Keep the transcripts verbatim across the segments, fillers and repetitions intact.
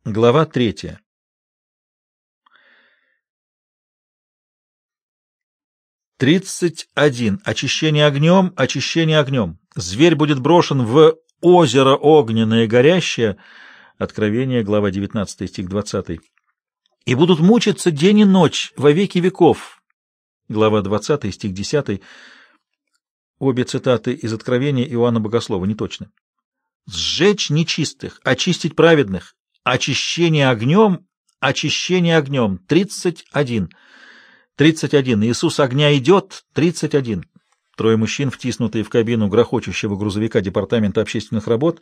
Глава третья. Тридцать один. Очищение огнем, очищение огнем. Зверь будет брошен в озеро огненное горящее. Откровение, глава девятнадцатая, стих двадцатый. И будут мучиться день и ночь во веки веков. Глава двадцатая, стих десятый. Обе цитаты из Откровения Иоанна Богослова, не точно. Сжечь нечистых, очистить праведных. Очищение огнем, очищение огнем. Тридцать один. Тридцать один. Иисус огня идет. Тридцать один. Трое мужчин, втиснутые в кабину грохочущего грузовика Департамента общественных работ,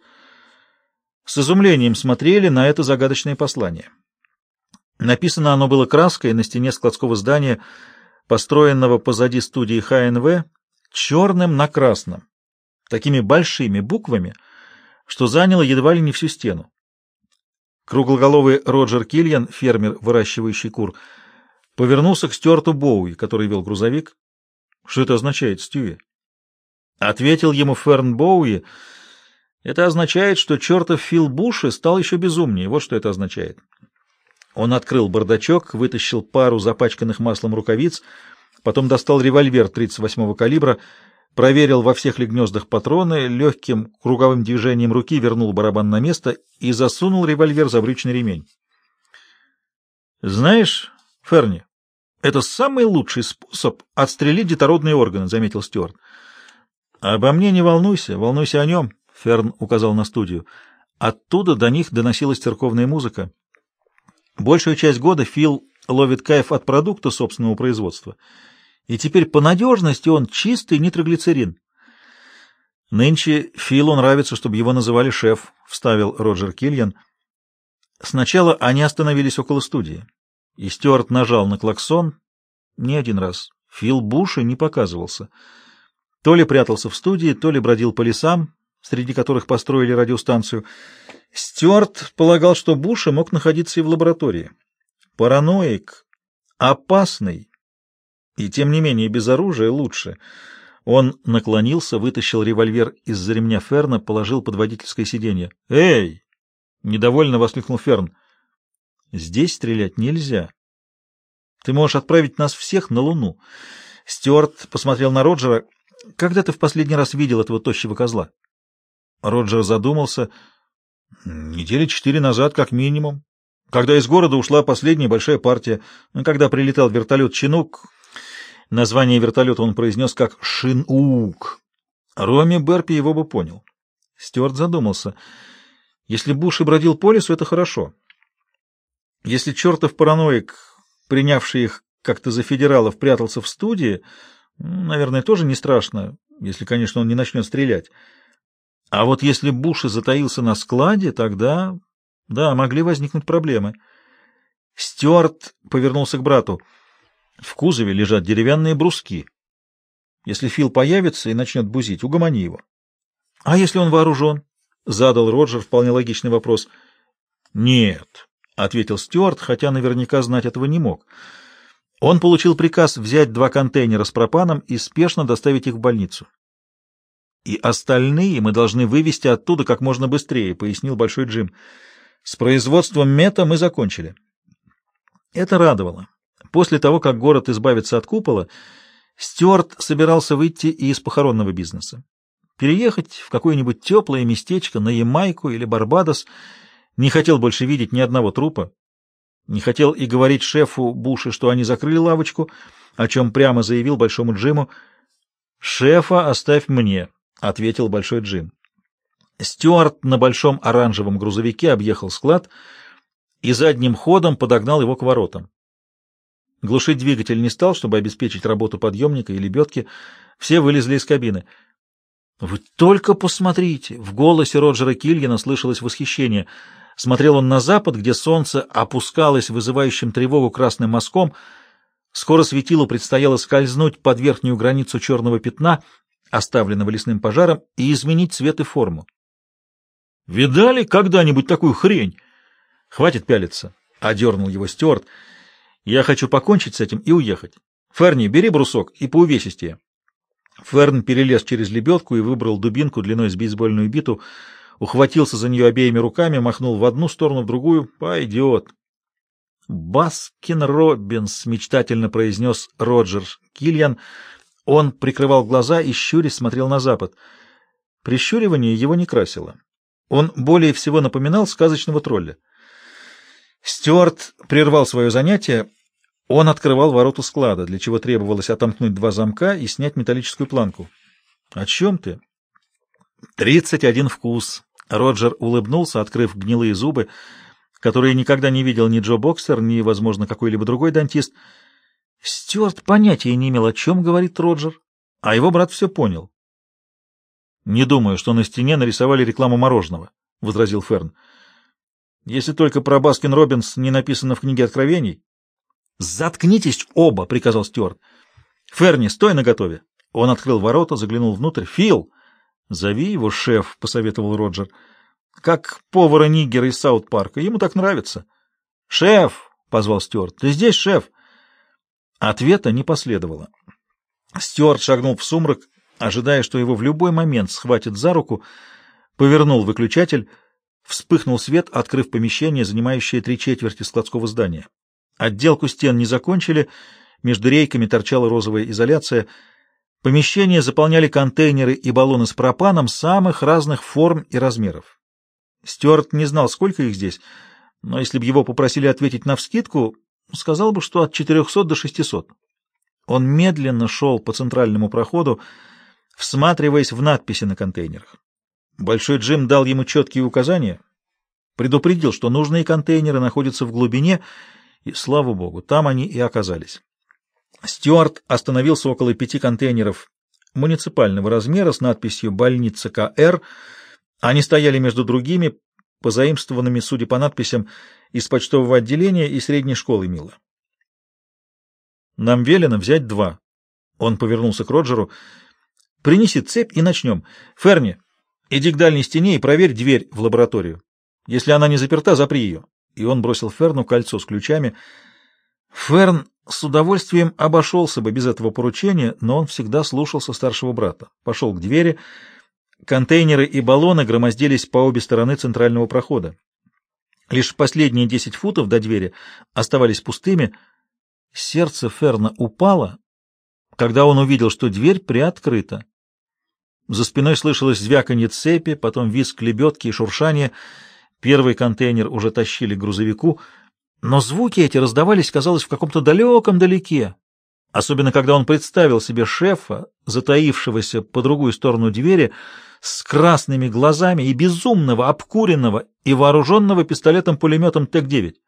с изумлением смотрели на это загадочное послание. Написано оно было краской на стене складского здания, построенного позади студии ха эн вэ, черным на красном, такими большими буквами, что заняло едва ли не всю стену. Круглоголовый Роджер Киллиан, фермер, выращивающий кур, повернулся к Стюарту Боуи, который вел грузовик. — Что это означает, Стюи? Ответил ему Ферн Боуи: — Это означает, что чертов Фил Буши стал еще безумнее. Вот что это означает. Он открыл бардачок, вытащил пару запачканных маслом рукавиц, потом достал револьвер тридцать восьмого калибра, проверил, во всех ли гнездах патроны, легким круговым движением руки вернул барабан на место и засунул револьвер за брючный ремень. — Знаешь, Ферни, это самый лучший способ отстрелить детородные органы, — заметил Стюарт. — Обо мне не волнуйся, волнуйся о нем, — Ферн указал на студию. Оттуда до них доносилась церковная музыка. Большую часть года Фил ловит кайф от продукта собственного производства. И теперь по надежности он чистый нитроглицерин. Нынче Филу нравится, чтобы его называли шеф, — вставил Роджер Киллиан. Сначала они остановились около студии, и Стюарт нажал на клаксон не один раз. Фил Буши не показывался. То ли прятался в студии, то ли бродил по лесам, среди которых построили радиостанцию. Стюарт полагал, что Буши мог находиться и в лаборатории. Параноик, опасный, и тем не менее без оружия лучше. Он наклонился, вытащил револьвер из-за ремня Ферна, положил под водительское сиденье. «Эй!» — недовольно воскликнул Ферн. «Здесь стрелять нельзя. Ты можешь отправить нас всех на Луну». Стюарт посмотрел на Роджера. «Когда ты в последний раз видел этого тощего козла?» Роджер задумался. «Недели четыре назад, как минимум. Когда из города ушла последняя большая партия. Когда прилетал вертолет «Чинук». Название вертолета он произнес как «Шин-Ук». Роми Берпи его бы понял». Стюарт задумался. «Если Буш и бродил по лесу, это хорошо. Если чертов параноик, принявший их как-то за федералов, прятался в студии, наверное, тоже не страшно, если, конечно, он не начнет стрелять. А вот если Буш и затаился на складе, тогда, да, могли возникнуть проблемы». Стюарт повернулся к брату. «В кузове лежат деревянные бруски. Если Фил появится и начнет бузить, угомони его». — А если он вооружен? — задал Роджер вполне логичный вопрос. — Нет, — ответил Стюарт, хотя наверняка знать этого не мог. Он получил приказ взять два контейнера с пропаном и спешно доставить их в больницу. — И остальные мы должны вывести оттуда как можно быстрее, — пояснил Большой Джим. — С производством мета мы закончили. Это радовало. После того, как город избавится от купола, Стюарт собирался выйти и из похоронного бизнеса. Переехать в какое-нибудь теплое местечко на Ямайку или Барбадос. Не хотел больше видеть ни одного трупа. Не хотел и говорить шефу Буши, что они закрыли лавочку, о чем прямо заявил Большому Джиму. «Шефа оставь мне», — ответил Большой Джим. Стюарт на большом оранжевом грузовике объехал склад и задним ходом подогнал его к воротам. Глушить двигатель не стал, чтобы обеспечить работу подъемника и лебедки. Все вылезли из кабины. «Вы только посмотрите!» — в голосе Роджера Киллиана слышалось восхищение. Смотрел он на запад, где солнце опускалось вызывающим тревогу красным мазком. Скоро светилу предстояло скользнуть под верхнюю границу черного пятна, оставленного лесным пожаром, и изменить цвет и форму. «Видали когда-нибудь такую хрень?» «Хватит пялиться!» — одернул его Стюарт. «Я хочу покончить с этим и уехать. Ферни, бери брусок и по увесистее». Ферн перелез через лебедку и выбрал дубинку длиной с бейсбольную биту. ухватился за нее обеими руками, махнул в одну сторону, в другую. «Пойдет». «Баскин-Роббинс», — мечтательно произнес Роджер Кильян. Он прикрывал глаза и, щурясь, смотрел на запад. Прищуривание его не красило. Он более всего напоминал сказочного тролля. Стюарт прервал свое занятие. Он открывал ворота склада, для чего требовалось отомкнуть два замка и снять металлическую планку. — О чем ты? — Тридцать один вкус. Роджер улыбнулся, открыв гнилые зубы, которые никогда не видел ни Джо Боксер, ни, возможно, какой-либо другой дантист. Стюарт понятия не имел, о чем говорит Роджер, а его брат все понял. — Не думаю, что на стене нарисовали рекламу мороженого, — возразил Ферн. — Если только про Баскин-Роббинс не написано в книге Откровений. — Заткнитесь оба, — приказал Стюарт. — Ферни, стой наготове. Он открыл ворота, заглянул внутрь. — Фил! — Зови его шеф, — посоветовал Роджер. — Как повара-нигера из Саут-парка. Ему так нравится. — Шеф! — позвал Стюарт. — Ты здесь, шеф? Ответа не последовало. Стюарт шагнул в сумрак, ожидая, что его в любой момент схватит за руку, повернул выключатель, вспыхнул свет, открыв помещение, занимающее три четверти складского здания. Отделку стен не закончили, между рейками торчала розовая изоляция. Помещение заполняли контейнеры и баллоны с пропаном самых разных форм и размеров. Стюарт не знал, сколько их здесь, но если бы его попросили ответить навскидку, сказал бы, что от четырехсот до шестисот. Он медленно шел по центральному проходу, всматриваясь в надписи на контейнерах. Большой Джим дал ему четкие указания, предупредил, что нужные контейнеры находятся в глубине, и, слава богу, там они и оказались. Стюарт остановился около пяти контейнеров муниципального размера с надписью «Больница Ка Эр». Они стояли между другими, позаимствованными, судя по надписям, из почтового отделения и средней школы Мила. «Нам велено взять два». Он повернулся к Роджеру. «Принеси цепь и начнем. Ферни, иди к дальней стене и проверь дверь в лабораторию. Если она не заперта, запри ее». И он бросил Ферну кольцо с ключами. Ферн с удовольствием обошелся бы без этого поручения, но он всегда слушался старшего брата. Пошел к двери. Контейнеры и баллоны громоздились по обе стороны центрального прохода. Лишь последние десять футов до двери оставались пустыми. Сердце Ферна упало, когда он увидел, что дверь приоткрыта. За спиной слышалось звяканье цепи, потом визг лебедки и шуршание. Первый контейнер уже тащили к грузовику, но звуки эти раздавались, казалось, в каком-то далеком далеке. Особенно, когда он представил себе шефа, затаившегося по другую сторону двери, с красными глазами и безумного, обкуренного и вооруженного пистолетом-пулеметом Т девять.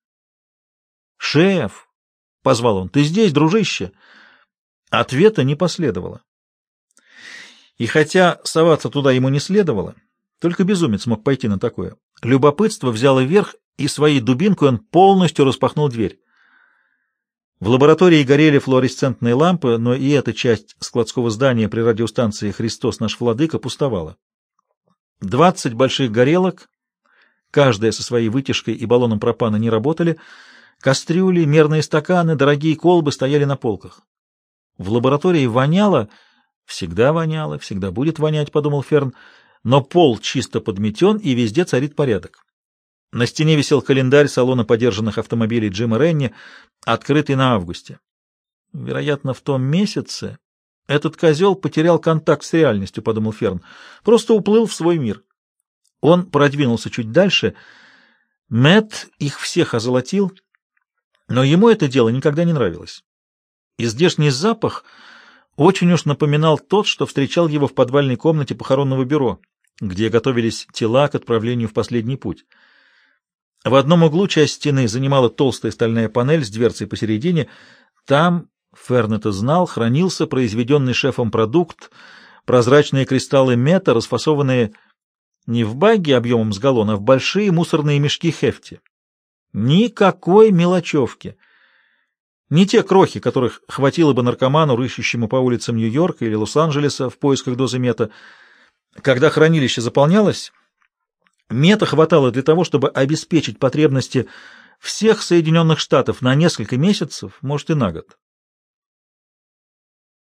«Шеф!» — позвал он. «Ты здесь, дружище?» Ответа не последовало. И хотя соваться туда ему не следовало, только безумец мог пойти на такое. Любопытство взяло верх, и своей дубинкой он полностью распахнул дверь. В лаборатории горели флуоресцентные лампы, но и эта часть складского здания при радиостанции «Христос наш Владыка» пустовала. Двадцать больших горелок, каждая со своей вытяжкой и баллоном пропана, не работали. Кастрюли, мерные стаканы, дорогие колбы стояли на полках. В лаборатории воняло, всегда воняло, всегда будет вонять, подумал Ферн, но пол чисто подметен, и везде царит порядок. На стене висел календарь салона подержанных автомобилей Джима Ренни, открытый на августе. Вероятно, в том месяце этот козел потерял контакт с реальностью, подумал Ферн, просто уплыл в свой мир. Он продвинулся чуть дальше. Мэтт их всех озолотил, но ему это дело никогда не нравилось. И здешний запах очень уж напоминал тот, что встречал его в подвальной комнате похоронного бюро, где готовились тела к отправлению в последний путь. В одном углу часть стены занимала толстая стальная панель с дверцей посередине. Там, Ферн это знал, хранился произведенный шефом продукт, прозрачные кристаллы мета, расфасованные не в багги объемом с галлон, а в большие мусорные мешки хефти. Никакой мелочевки. Не те крохи, которых хватило бы наркоману, рыщущему по улицам Нью-Йорка или Лос-Анджелеса в поисках дозы мета. Когда хранилище заполнялось, мета хватало для того, чтобы обеспечить потребности всех Соединенных Штатов на несколько месяцев, может и на год.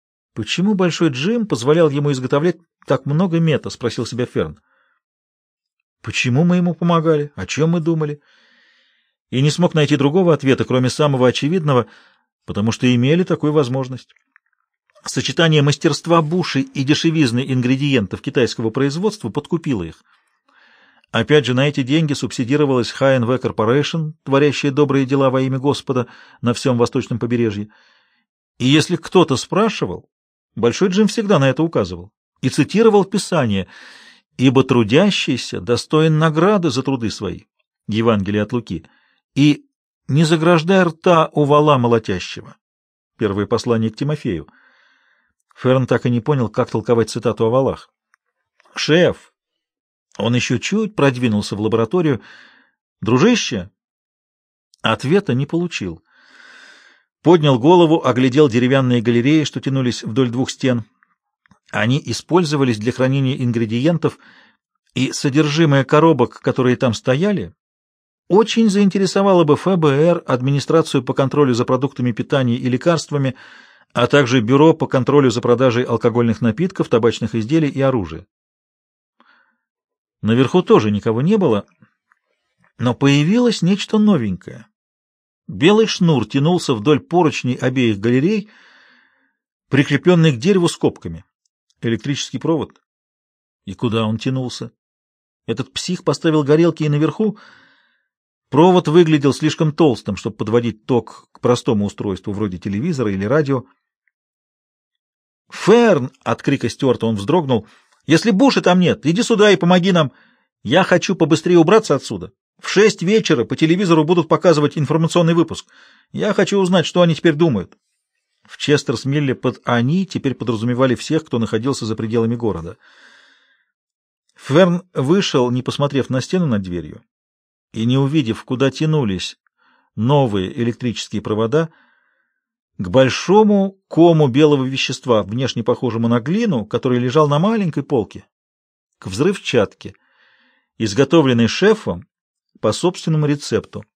«Почему Большой Джим позволял ему изготовлять так много мета?» — спросил себя Ферн. Почему мы ему помогали? О чем мы думали? И не смог найти другого ответа, кроме самого очевидного, потому что имели такую возможность. Сочетание мастерства Буши и дешевизны ингредиентов китайского производства подкупило их. Опять же, на эти деньги субсидировалась эйч энд ви Corporation, творящая добрые дела во имя Господа на всем восточном побережье. И если кто-то спрашивал, Большой Джим всегда на это указывал и цитировал Писание: «Ибо трудящийся достоин награды за труды свои» Евангелие от Луки, и «Не заграждай рта у вола молотящего» Первое послание к Тимофею. Ферн так и не понял, как толковать цитату о волах. «Шеф!» Он еще чуть продвинулся в лабораторию. «Дружище?» Ответа не получил. Поднял голову, оглядел деревянные галереи, что тянулись вдоль двух стен. Они использовались для хранения ингредиентов, и содержимое коробок, которые там стояли, очень заинтересовало бы эф бэ эр, администрацию по контролю за продуктами питания и лекарствами, а также бюро по контролю за продажей алкогольных напитков, табачных изделий и оружия. Наверху тоже никого не было, но появилось нечто новенькое. Белый шнур тянулся вдоль поручней обеих галерей, прикрепленный к дереву скобками. Электрический провод. И куда он тянулся? Этот псих поставил горелки и наверху. Провод выглядел слишком толстым, чтобы подводить ток к простому устройству, вроде телевизора или радио. «Ферн!» — от крика Стюарта он вздрогнул. «Если Буши там нет, иди сюда и помоги нам. Я хочу побыстрее убраться отсюда. В шесть вечера по телевизору будут показывать информационный выпуск. Я хочу узнать, что они теперь думают». В Честерс-Милле под «они» теперь подразумевали всех, кто находился за пределами города. Ферн вышел, не посмотрев на стену над дверью, и не увидев, куда тянулись новые электрические провода, к большому кому белого вещества, внешне похожему на глину, который лежал на маленькой полке, к взрывчатке, изготовленной шефом по собственному рецепту.